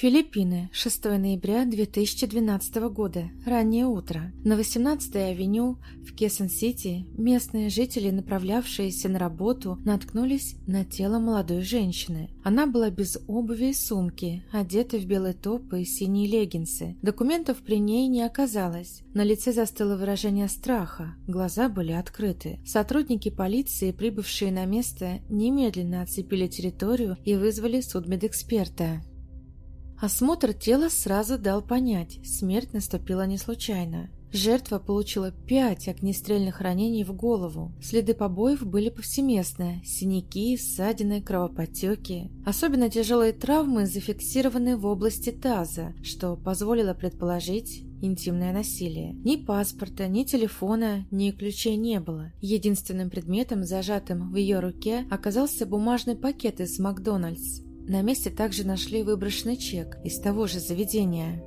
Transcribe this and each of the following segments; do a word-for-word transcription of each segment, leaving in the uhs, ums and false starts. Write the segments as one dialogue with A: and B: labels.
A: Филиппины, шестого ноября две тысячи двенадцатого года, раннее утро. На восемнадцатой авеню в Кесон-Сити местные жители, направлявшиеся на работу, наткнулись на тело молодой женщины. Она была без обуви и сумки, одета в белый топ и синие леггинсы. Документов при ней не оказалось. На лице застыло выражение страха, глаза были открыты. Сотрудники полиции, прибывшие на место, немедленно оцепили территорию и вызвали судмедэксперта. Осмотр тела сразу дал понять, смерть наступила не случайно. Жертва получила пять огнестрельных ранений в голову. Следы побоев были повсеместно: синяки, ссадины, кровоподтеки. Особенно тяжелые травмы зафиксированы в области таза, что позволило предположить интимное насилие. Ни паспорта, ни телефона, ни ключей не было. Единственным предметом, зажатым в ее руке, оказался бумажный пакет из Макдональдс. На месте также нашли выброшенный чек из того же заведения.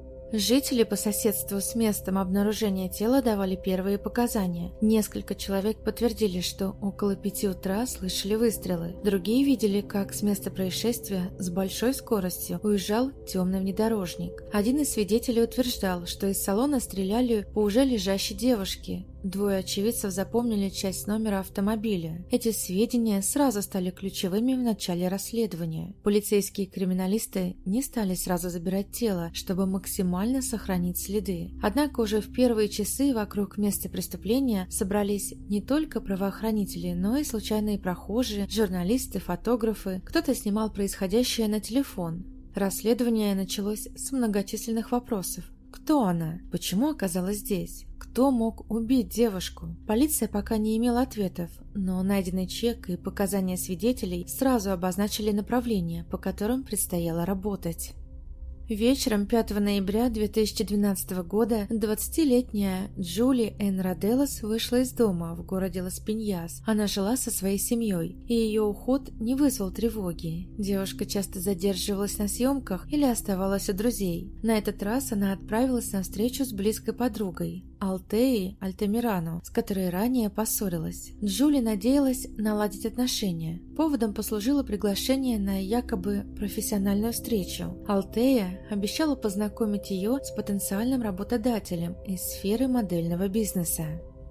A: Жители по соседству с местом обнаружения тела давали первые показания. Несколько человек подтвердили, что около пяти утра слышали выстрелы. Другие видели, как с места происшествия с большой скоростью уезжал темный внедорожник. Один из свидетелей утверждал, что из салона стреляли по уже лежащей девушке. Двое очевидцев запомнили часть номера автомобиля. Эти сведения сразу стали ключевыми в начале расследования. Полицейские и криминалисты не стали сразу забирать тело, чтобы максимально сохранить следы. Однако уже в первые часы вокруг места преступления собрались не только правоохранители, но и случайные прохожие, журналисты, фотографы. Кто-то снимал происходящее на телефон. Расследование началось с многочисленных вопросов. Кто она? Почему оказалась здесь? Кто мог убить девушку? Полиция пока не имела ответов, но найденный чек и показания свидетелей сразу обозначили направления, по которым предстояло работать. Вечером пятого ноября две тысячи двенадцатого года двадцатилетняя Джули Энн Роделос вышла из дома в городе Лас-Пиньяс. Она жила со своей семьей, и ее уход не вызвал тревоги. Девушка часто задерживалась на съемках или оставалась у друзей. На этот раз она отправилась на встречу с близкой подругой Алтеей Альтамирану, с которой ранее поссорилась. Джули надеялась наладить отношения. Поводом послужило приглашение на якобы профессиональную встречу. Алтея обещала познакомить ее с потенциальным работодателем из сферы модельного бизнеса.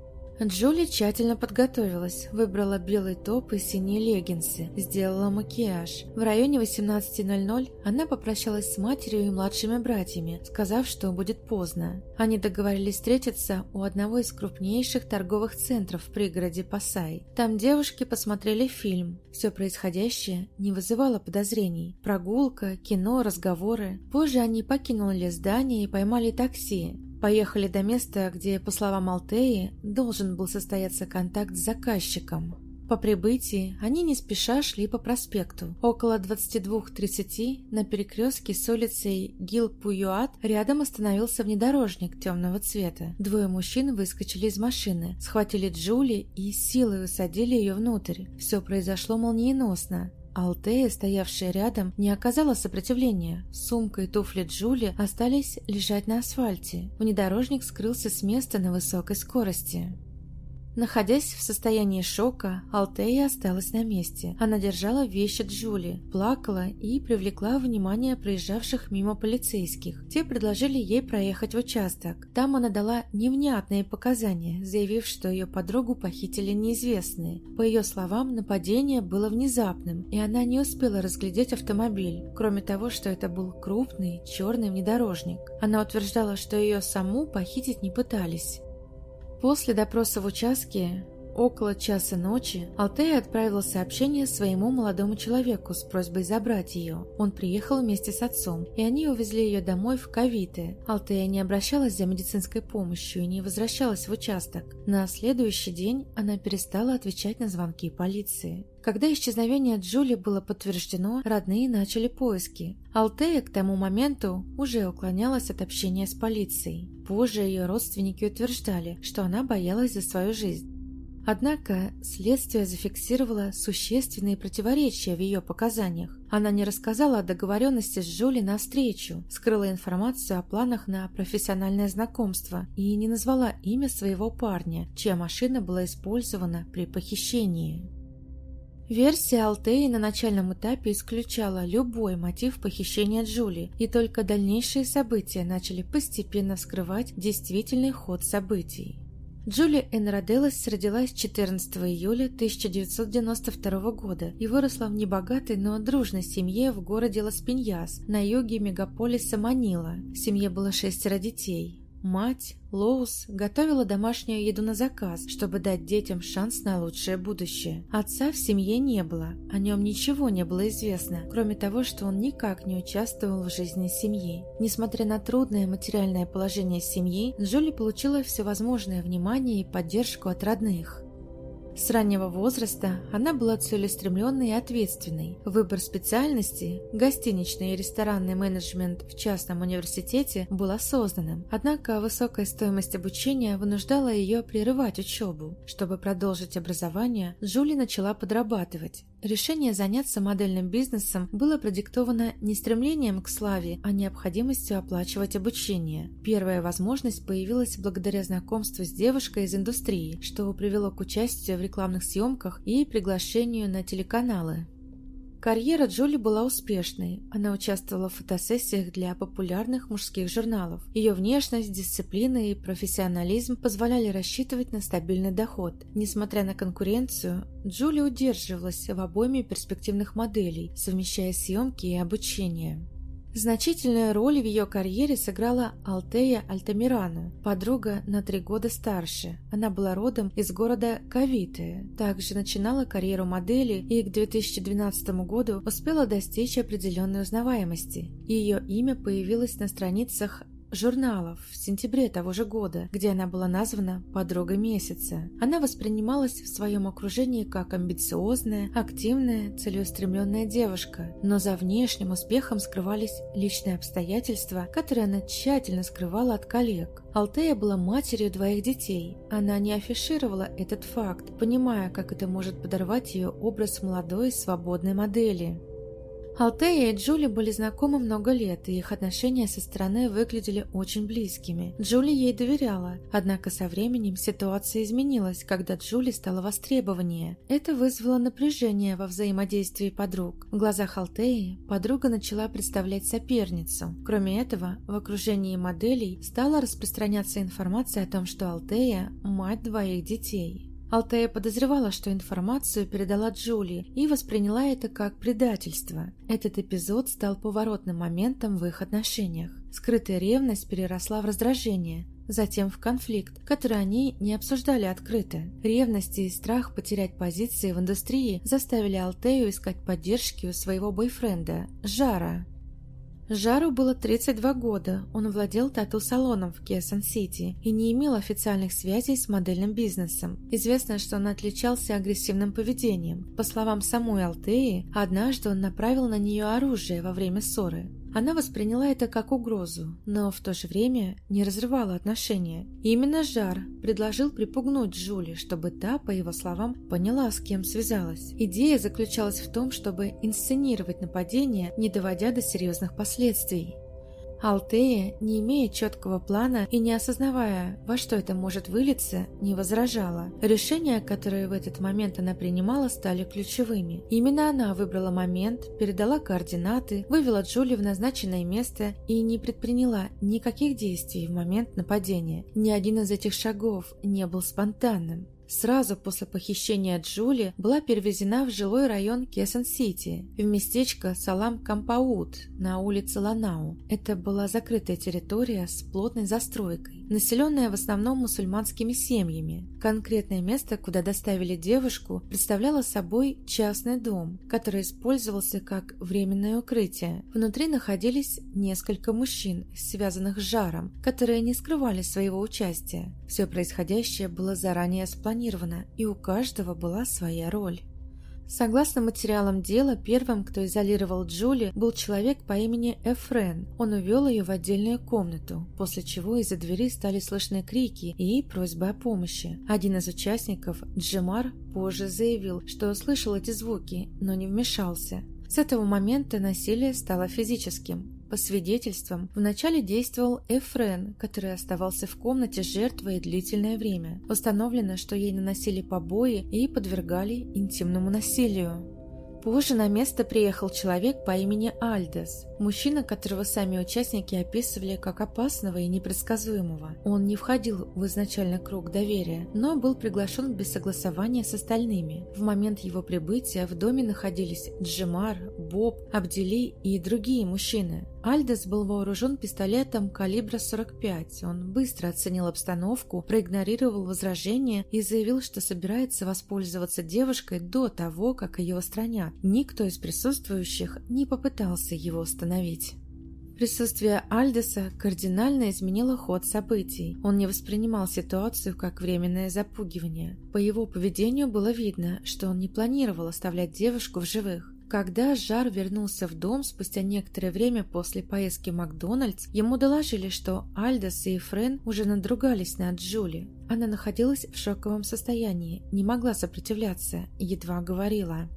A: Джули тщательно подготовилась, выбрала белый топ и синие леггинсы, сделала макияж. В районе восемнадцати ноль-ноль она попрощалась с матерью и младшими братьями, сказав, что будет поздно. Они договорились встретиться у одного из крупнейших торговых центров в пригороде Пасай. Там девушки посмотрели фильм. Все происходящее не вызывало подозрений. Прогулка, кино, разговоры. Позже они покинули здание и поймали такси. Поехали до места, где, по словам Алтеи, должен был состояться контакт с заказчиком. По прибытии они не спеша шли по проспекту. Около двадцати двух тридцати на перекрестке с улицей Гил-Пуюат рядом остановился внедорожник темного цвета. Двое мужчин выскочили из машины, схватили Джули и силой усадили ее внутрь. Все произошло молниеносно. Алтея, стоявшая рядом, не оказала сопротивления. Сумка и туфли Джули остались лежать на асфальте. Внедорожник скрылся с места на высокой скорости. Находясь в состоянии шока, Алтея осталась на месте. Она держала вещи Джули, плакала и привлекла внимание проезжавших мимо полицейских. Те предложили ей проехать в участок. Там она дала невнятные показания, заявив, что ее подругу похитили неизвестные. По ее словам, нападение было внезапным, и она не успела разглядеть автомобиль, кроме того, что это был крупный черный внедорожник. Она утверждала, что ее саму похитить не пытались. После допроса в участке, около часа ночи, Алтея отправила сообщение своему молодому человеку с просьбой забрать ее. Он приехал вместе с отцом, и они увезли ее домой в Кавите. Алтея не обращалась за медицинской помощью и не возвращалась в участок. На следующий день она перестала отвечать на звонки полиции. Когда исчезновение Джули было подтверждено, родные начали поиски. Алтея к тому моменту уже уклонялась от общения с полицией. Позже ее родственники утверждали, что она боялась за свою жизнь. Однако следствие зафиксировало существенные противоречия в ее показаниях. Она не рассказала о договоренности с Джули на встречу, скрыла информацию о планах на профессиональное знакомство и не назвала имя своего парня, чья машина была использована при похищении. Версия Алтеи на начальном этапе исключала любой мотив похищения Джули, и только дальнейшие события начали постепенно вскрывать действительный ход событий. Джули Энн Роделос родилась четырнадцатого июля тысяча девятьсот девяносто второго года и выросла в небогатой, но дружной семье в городе Лас-Пиньяс на юге мегаполиса Манила. В семье было шестеро детей. Мать, Лоус, готовила домашнюю еду на заказ, чтобы дать детям шанс на лучшее будущее. Отца в семье не было, о нем ничего не было известно, кроме того, что он никак не участвовал в жизни семьи. Несмотря на трудное материальное положение семьи, Джули получила всевозможное внимание и поддержку от родных. С раннего возраста она была целеустремленной и ответственной. Выбор специальности, гостиничный и ресторанный менеджмент в частном университете, был осознанным, однако высокая стоимость обучения вынуждала ее прерывать учебу. Чтобы продолжить образование, Джули начала подрабатывать. Решение заняться модельным бизнесом было продиктовано не стремлением к славе, а необходимостью оплачивать обучение. Первая возможность появилась благодаря знакомству с девушкой из индустрии, что привело к участию в рекламных съемках и приглашению на телеканалы. Карьера Джули была успешной. Она участвовала в фотосессиях для популярных мужских журналов. Ее внешность, дисциплина и профессионализм позволяли рассчитывать на стабильный доход. Несмотря на конкуренцию, Джули удерживалась в обойме перспективных моделей, совмещая съемки и обучение. Значительную роль в ее карьере сыграла Алтея Альтамирану, подруга на три года старше. Она была родом из города Кавите, также начинала карьеру модели и к две тысячи двенадцатому году успела достичь определенной узнаваемости. Ее имя появилось на страницах журналов в сентябре того же года, где она была названа «Подругой месяца». Она воспринималась в своем окружении как амбициозная, активная, целеустремленная девушка, но за внешним успехом скрывались личные обстоятельства, которые она тщательно скрывала от коллег. Алтея была матерью двоих детей. Она не афишировала этот факт, понимая, как это может подорвать ее образ молодой, свободной модели. Алтея и Джули были знакомы много лет, и их отношения со стороны выглядели очень близкими. Джули ей доверяла, однако со временем ситуация изменилась, когда Джули стала востребованнее. Это вызвало напряжение во взаимодействии подруг. В глазах Алтеи подруга начала представлять соперницу. Кроме этого, в окружении моделей стала распространяться информация о том, что Алтея – мать двоих детей. Алтея подозревала, что информацию передала Джули, и восприняла это как предательство. Этот эпизод стал поворотным моментом в их отношениях. Скрытая ревность переросла в раздражение, затем в конфликт, который они не обсуждали открыто. Ревность и страх потерять позиции в индустрии заставили Алтею искать поддержки у своего бойфренда Жара. Жару было тридцать два года, он владел тату-салоном в Кесон-Сити и не имел официальных связей с модельным бизнесом. Известно, что он отличался агрессивным поведением. По словам самой Алтеи, однажды он направил на нее оружие во время ссоры. Она восприняла это как угрозу, но в то же время не разрывала отношения. Именно Жар предложил припугнуть Джули, чтобы та, по его словам, поняла, с кем связалась. Идея заключалась в том, чтобы инсценировать нападение, не доводя до серьезных последствий. Алтея, не имея четкого плана и не осознавая, во что это может вылиться, не возражала. Решения, которые в этот момент она принимала, стали ключевыми. Именно она выбрала момент, передала координаты, вывела Джули в назначенное место и не предприняла никаких действий в момент нападения. Ни один из этих шагов не был спонтанным. Сразу после похищения Джули была перевезена в жилой район Кесон-Сити, в местечко Салам-Кампаут на улице Ланау. Это была закрытая территория с плотной застройкой, населенная в основном мусульманскими семьями. Конкретное место, куда доставили девушку, представляло собой частный дом, который использовался как временное укрытие. Внутри находились несколько мужчин, связанных с Жаром, которые не скрывали своего участия. Все происходящее было заранее спланировано, и у каждого была своя роль. Согласно материалам дела, первым, кто изолировал Джули, был человек по имени Эфрен. Он увел ее в отдельную комнату, после чего из-за двери стали слышны крики и просьбы о помощи. Один из участников, Джемар, позже заявил, что слышал эти звуки, но не вмешался. С этого момента насилие стало физическим. По свидетельствам, вначале действовал Эфрен, который оставался в комнате с жертвой длительное время. Установлено, что ей наносили побои и подвергали интимному насилию. Позже на место приехал человек по имени Альдес, мужчина, которого сами участники описывали как опасного и непредсказуемого. Он не входил в изначальный круг доверия, но был приглашен без согласования с остальными. В момент его прибытия в доме находились Джемар, Боб, Абдели и другие мужчины. Альдес был вооружен пистолетом калибра сорок пять. Он быстро оценил обстановку, проигнорировал возражения и заявил, что собирается воспользоваться девушкой до того, как ее устранят. Никто из присутствующих не попытался его остановить. Присутствие Альдеса кардинально изменило ход событий. Он не воспринимал ситуацию как временное запугивание. По его поведению было видно, что он не планировал оставлять девушку в живых. Когда Жар вернулся в дом спустя некоторое время после поездки в Макдональдс, ему доложили, что Альдес и Эфрен уже надругались над Джули. Она находилась в шоковом состоянии, не могла сопротивляться, едва говорила.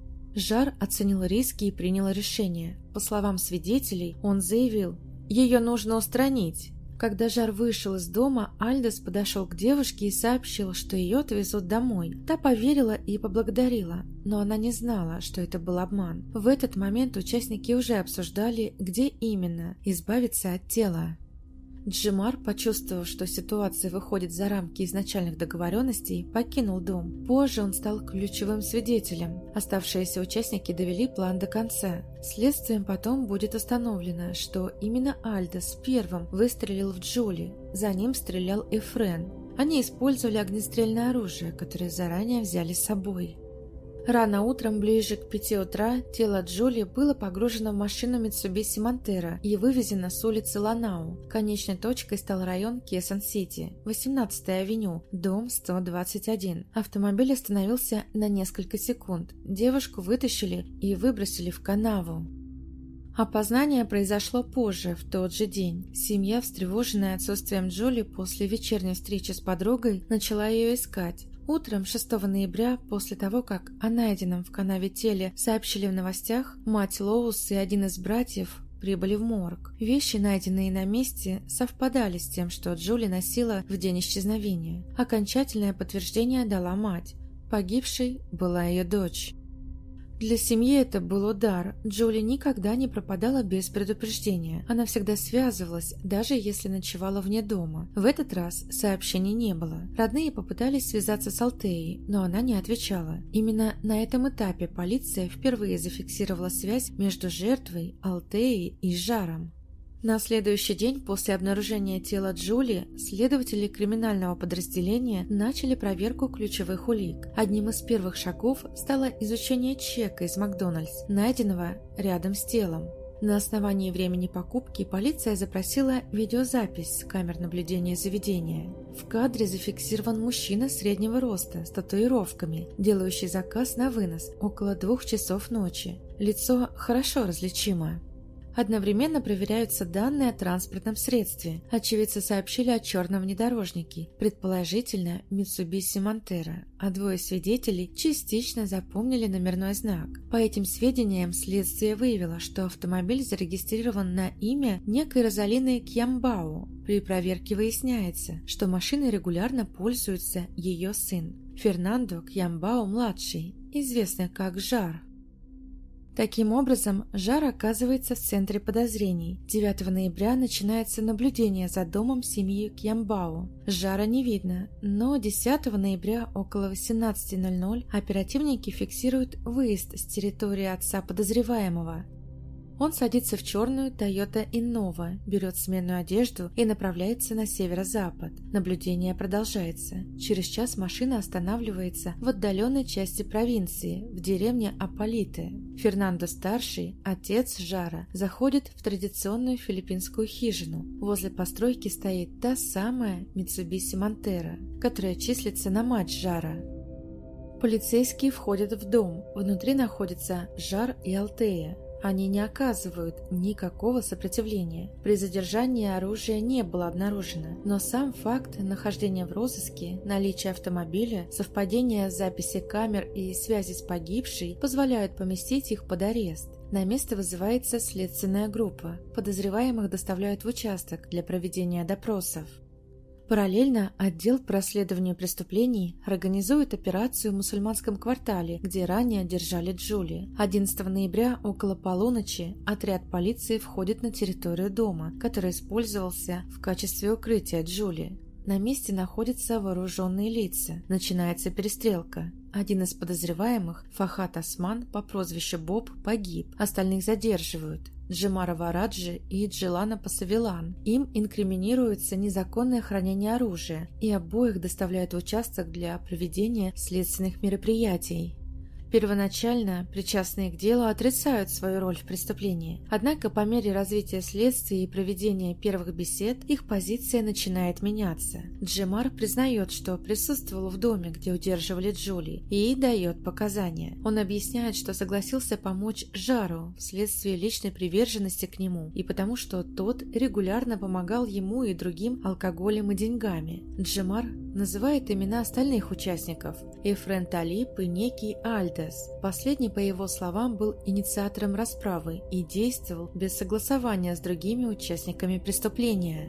A: Жар оценил риски и принял решение. По словам свидетелей, он заявил: «Ее нужно устранить». Когда Жар вышел из дома, Альдес подошел к девушке и сообщил, что ее отвезут домой. Та поверила и поблагодарила, но она не знала, что это был обман. В этот момент участники уже обсуждали, где именно избавиться от тела. Джемар, почувствовав, что ситуация выходит за рамки изначальных договоренностей, покинул дом. Позже он стал ключевым свидетелем. Оставшиеся участники довели план до конца. Следствием потом будет установлено, что именно Альдес первым выстрелил в Джули. За ним стрелял Эфрен. Они использовали огнестрельное оружие, которое заранее взяли с собой. Рано утром, ближе к пяти утра, тело Джули было погружено в машину Mitsubishi Montero и вывезено с улицы Ланау. Конечной точкой стал район Кессон-Сити, восемнадцатая авеню, дом сто двадцать один. Автомобиль остановился на несколько секунд. Девушку вытащили и выбросили в канаву. Опознание произошло позже, в тот же день. Семья, встревоженная отсутствием Джули после вечерней встречи с подругой, начала ее искать. Утром шестого ноября, после того, как о найденном в канаве теле сообщили в новостях, мать Лоус и один из братьев прибыли в морг. Вещи, найденные на месте, совпадали с тем, что Джули носила в день исчезновения. Окончательное подтверждение дала мать. Погибшей была ее дочь. Для семьи это был удар. Джули никогда не пропадала без предупреждения. Она всегда связывалась, даже если ночевала вне дома. В этот раз сообщений не было. Родные попытались связаться с Алтеей, но она не отвечала. Именно на этом этапе полиция впервые зафиксировала связь между жертвой, Алтеей и Жаром. На следующий день после обнаружения тела Джули следователи криминального подразделения начали проверку ключевых улик. Одним из первых шагов стало изучение чека из Макдональдс, найденного рядом с телом. На основании времени покупки полиция запросила видеозапись с камер наблюдения заведения. В кадре зафиксирован мужчина среднего роста с татуировками, делающий заказ на вынос около двух часов ночи. Лицо хорошо различимо. Одновременно проверяются данные о транспортном средстве. Очевидцы сообщили о черном внедорожнике, предположительно Mitsubishi Montero, а двое свидетелей частично запомнили номерной знак. По этим сведениям следствие выявило, что автомобиль зарегистрирован на имя некой Розалины Кьямбао. При проверке выясняется, что машиной регулярно пользуется ее сын, Фернандо Кьямбао-младший, известный как Жар. Таким образом, Жар оказывается в центре подозрений. девятого ноября начинается наблюдение за домом семьи Кьямбао. Жара не видно, но десятого ноября около восемнадцати ноль-ноль оперативники фиксируют выезд с территории отца подозреваемого. Он садится в черную Toyota Innova, берет сменную одежду и направляется на северо-запад. Наблюдение продолжается. Через час машина останавливается в отдаленной части провинции, в деревне Аполите. Фернандо-старший, отец Жара, заходит в традиционную филиппинскую хижину. Возле постройки стоит та самая Mitsubishi Montero, которая числится на мать Жара. Полицейские входят в дом. Внутри находятся Жар и Алтея. Они не оказывают никакого сопротивления. При задержании оружия не было обнаружено, но сам факт нахождения в розыске, наличие автомобиля, совпадение записи камер и связи с погибшей позволяют поместить их под арест. На место вызывается следственная группа. Подозреваемых доставляют в участок для проведения допросов. Параллельно отдел по расследованию преступлений организует операцию в мусульманском квартале, где ранее держали Джули. одиннадцатого ноября около полуночи отряд полиции входит на территорию дома, который использовался в качестве укрытия Джули. На месте находятся вооруженные лица. Начинается перестрелка. Один из подозреваемых, Фахад Осман по прозвищу Боб, погиб. Остальных задерживают. Джемара Вараджи и Джилана Пасавилан. Им инкриминируется незаконное хранение оружия, и обоих доставляют в участок для проведения следственных мероприятий. Первоначально причастные к делу отрицают свою роль в преступлении, однако по мере развития следствия и проведения первых бесед их позиция начинает меняться. Джемар признает, что присутствовал в доме, где удерживали Джули, и дает показания. Он объясняет, что согласился помочь Жару вследствие личной приверженности к нему и потому, что тот регулярно помогал ему и другим алкоголем и деньгами. Джемар называет имена остальных участников – Эфрен Талиб и некий Альдес. Последний, по его словам, был инициатором расправы и действовал без согласования с другими участниками преступления.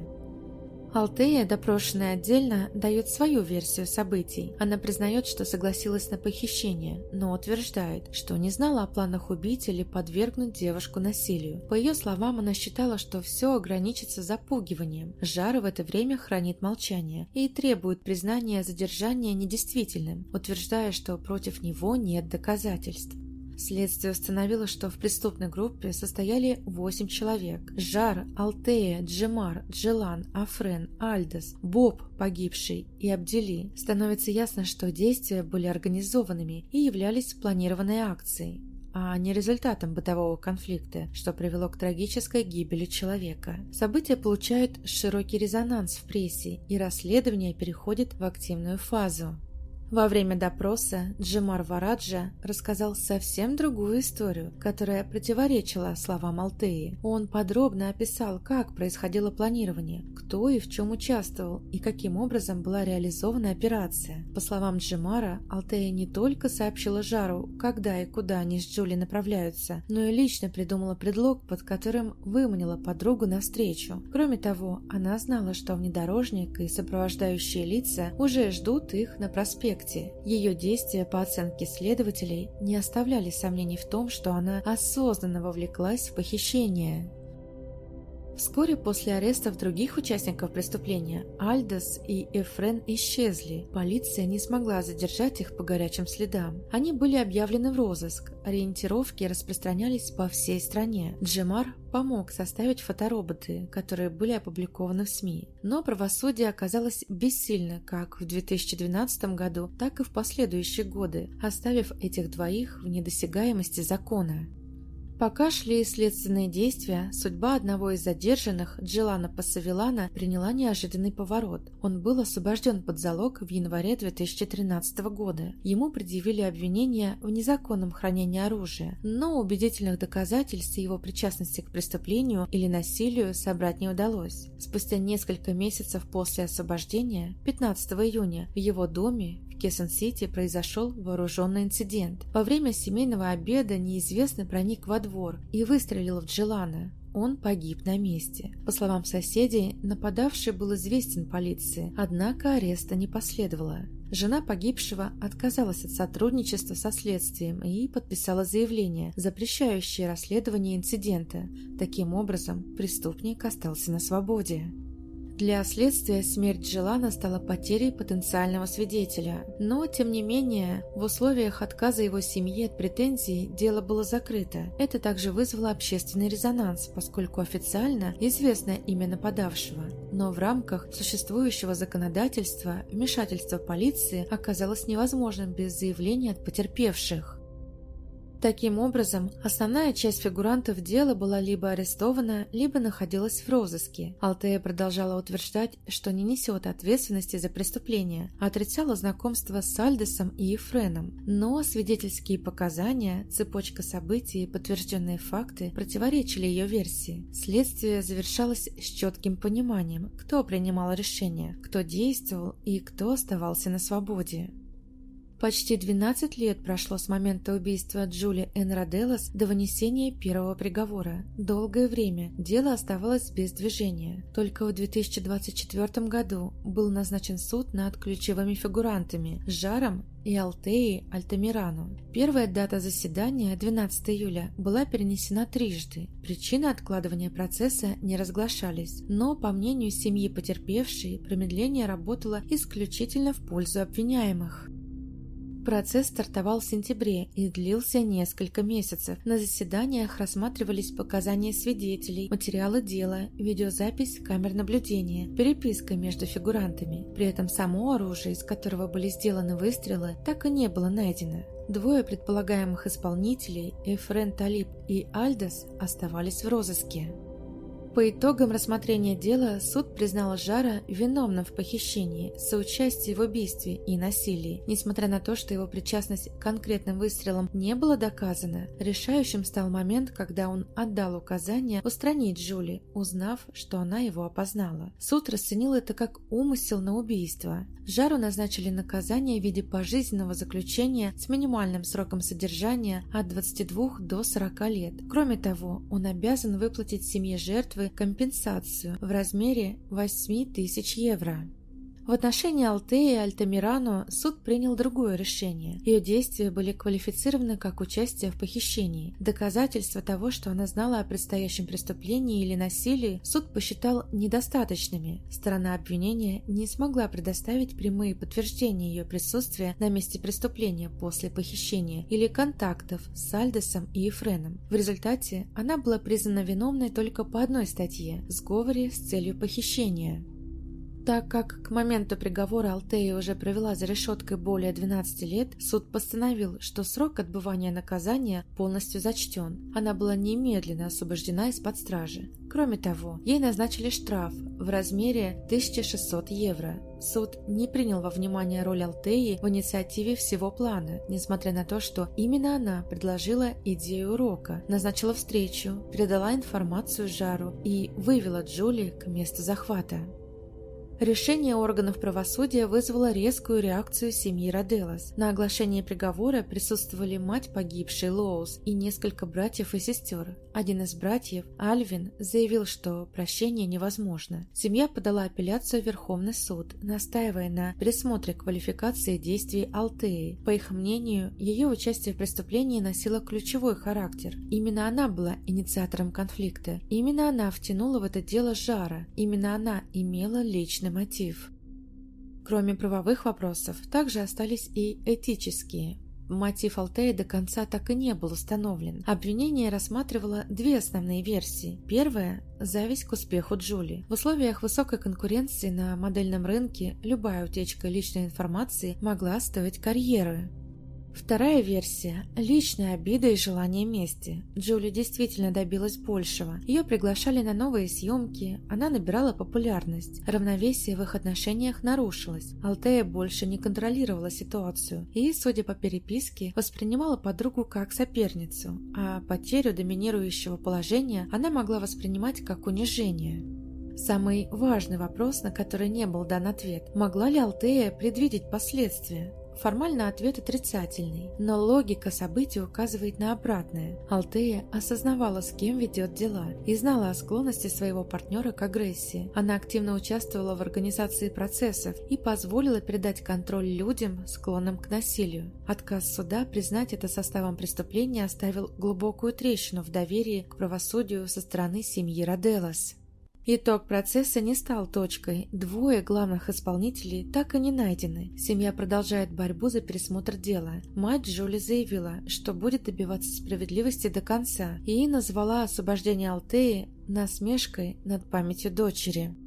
A: Алтея, допрошенная отдельно, дает свою версию событий. Она признает, что согласилась на похищение, но утверждает, что не знала о планах убить или подвергнуть девушку насилию. По ее словам, она считала, что все ограничится запугиванием. Жара в это время хранит молчание и требует признания задержания недействительным, утверждая, что против него нет доказательств. Следствие установило, что в преступной группе состояли восемь человек. Жар, Алтея, Джемар, Джилан, Афрен, Альдес, Боб, погибший, и Абдели. Становится ясно, что действия были организованными и являлись спланированной акцией, а не результатом бытового конфликта, что привело к трагической гибели человека. События получают широкий резонанс в прессе, и расследование переходит в активную фазу. Во время допроса Джемар Вараджа рассказал совсем другую историю, которая противоречила словам Алтеи. Он подробно описал, как происходило планирование, кто и в чем участвовал и каким образом была реализована операция. По словам Джемара, Алтея не только сообщила Жару, когда и куда они с Джули направляются, но и лично придумала предлог, под которым выманила подругу навстречу. Кроме того, она знала, что внедорожник и сопровождающие лица уже ждут их на проспекте. Ее действия, по оценке следователей, не оставляли сомнений в том, что она осознанно вовлеклась в похищение. Вскоре после арестов других участников преступления Альдес и Эфрен исчезли. Полиция не смогла задержать их по горячим следам. Они были объявлены в розыск. Ориентировки распространялись по всей стране. Джемар помог составить фотороботы, которые были опубликованы в СМИ. Но правосудие оказалось бессильно как в две тысячи двенадцатом году, так и в последующие годы, оставив этих двоих в недосягаемости закона. Пока шли следственные действия, судьба одного из задержанных, Джилана Пасавилана, приняла неожиданный поворот. Он был освобожден под залог в январе две тысячи тринадцатого года. Ему предъявили обвинение в незаконном хранении оружия, но убедительных доказательств его причастности к преступлению или насилию собрать не удалось. Спустя несколько месяцев после освобождения, пятнадцатого июня, в его доме в Кесон-Сити произошел вооруженный инцидент. Во время семейного обеда неизвестный проник во двор и выстрелил в Джилана. Он погиб на месте. По словам соседей, нападавший был известен полиции, однако ареста не последовало. Жена погибшего отказалась от сотрудничества со следствием и подписала заявление, запрещающее расследование инцидента. Таким образом, преступник остался на свободе. Для следствия смерть Джилана стала потерей потенциального свидетеля, но, тем не менее, в условиях отказа его семьи от претензий дело было закрыто. Это также вызвало общественный резонанс, поскольку официально известно имя нападавшего. Но в рамках существующего законодательства вмешательство полиции оказалось невозможным без заявления от потерпевших. Таким образом, основная часть фигурантов дела была либо арестована, либо находилась в розыске. Алтея продолжала утверждать, что не несет ответственности за преступление, а отрицала знакомство с Альдосом и Ефреном. Но свидетельские показания, цепочка событий и подтвержденные факты противоречили ее версии. Следствие завершалось с четким пониманием, кто принимал решения, кто действовал и кто оставался на свободе. Почти двенадцать лет прошло с момента убийства Джули Энн Роделос до вынесения первого приговора. Долгое время дело оставалось без движения. Только в две тысячи двадцать четвёртом году был назначен суд над ключевыми фигурантами Жаром и Алтеей Альтамирану. Первая дата заседания, двенадцатого июля, была перенесена трижды. Причины откладывания процесса не разглашались, но, по мнению семьи потерпевшей, промедление работало исключительно в пользу обвиняемых. Процесс стартовал в сентябре и длился несколько месяцев. На заседаниях рассматривались показания свидетелей, материалы дела, видеозапись камер наблюдения, переписка между фигурантами. При этом само оружие, из которого были сделаны выстрелы, так и не было найдено. Двое предполагаемых исполнителей, Ефрен Талиб и Альдос, оставались в розыске. По итогам рассмотрения дела суд признал Жара виновным в похищении, соучастии в убийстве и насилии. Несмотря на то, что его причастность к конкретным выстрелам не была доказана, решающим стал момент, когда он отдал указание устранить Джули, узнав, что она его опознала. Суд расценил это как умысел на убийство. Жару назначили наказание в виде пожизненного заключения с минимальным сроком содержания от двадцати двух до сорока лет. Кроме того, он обязан выплатить семье жертвы компенсацию в размере восьми тысяч евро. В отношении Алтеи Альтамирану суд принял другое решение. Ее действия были квалифицированы как участие в похищении. Доказательства того, что она знала о предстоящем преступлении или насилии, суд посчитал недостаточными. Сторона обвинения не смогла предоставить прямые подтверждения ее присутствия на месте преступления после похищения или контактов с Альдосом и Ефреном. В результате она была признана виновной только по одной статье – сговоре с целью похищения. Так как к моменту приговора Алтея уже провела за решеткой более двенадцати лет, суд постановил, что срок отбывания наказания полностью зачтен. Она была немедленно освобождена из-под стражи. Кроме того, ей назначили штраф в размере тысяча шестьсот евро. Суд не принял во внимание роль Алтеи в инициативе всего плана, несмотря на то, что именно она предложила идею урока, назначила встречу, передала информацию Жару и вывела Джули к месту захвата. Решение органов правосудия вызвало резкую реакцию семьи Роделос. На оглашении приговора присутствовали мать погибшей Лоус и несколько братьев и сестер. Один из братьев, Альвин, заявил, что прощение невозможно. Семья подала апелляцию в Верховный суд, настаивая на пересмотре квалификации действий Алтеи. По их мнению, ее участие в преступлении носило ключевой характер. Именно она была инициатором конфликта. Именно она втянула в это дело Жара. Именно она имела личный мотив. Кроме правовых вопросов, также остались и этические. Мотив Алтеи до конца так и не был установлен. Обвинение рассматривало две основные версии. Первая – зависть к успеху Джули. В условиях высокой конкуренции на модельном рынке любая утечка личной информации могла стоить карьеры. Вторая версия – личная обида и желание мести. Джули действительно добилась большего. Ее приглашали на новые съемки, она набирала популярность. Равновесие в их отношениях нарушилось. Алтея больше не контролировала ситуацию и, судя по переписке, воспринимала подругу как соперницу, а потерю доминирующего положения она могла воспринимать как унижение. Самый важный вопрос, на который не был дан ответ – могла ли Алтея предвидеть последствия? Формально ответ отрицательный, но логика событий указывает на обратное. Алтея осознавала, с кем ведет дела, и знала о склонности своего партнера к агрессии. Она активно участвовала в организации процессов и позволила передать контроль людям, склонным к насилию. Отказ суда признать это составом преступления оставил глубокую трещину в доверии к правосудию со стороны семьи Роделос. Итог процесса не стал точкой. Двое главных исполнителей так и не найдены. Семья продолжает борьбу за пересмотр дела. Мать Джули заявила, что будет добиваться справедливости до конца, и назвала освобождение Алтеи насмешкой над памятью дочери.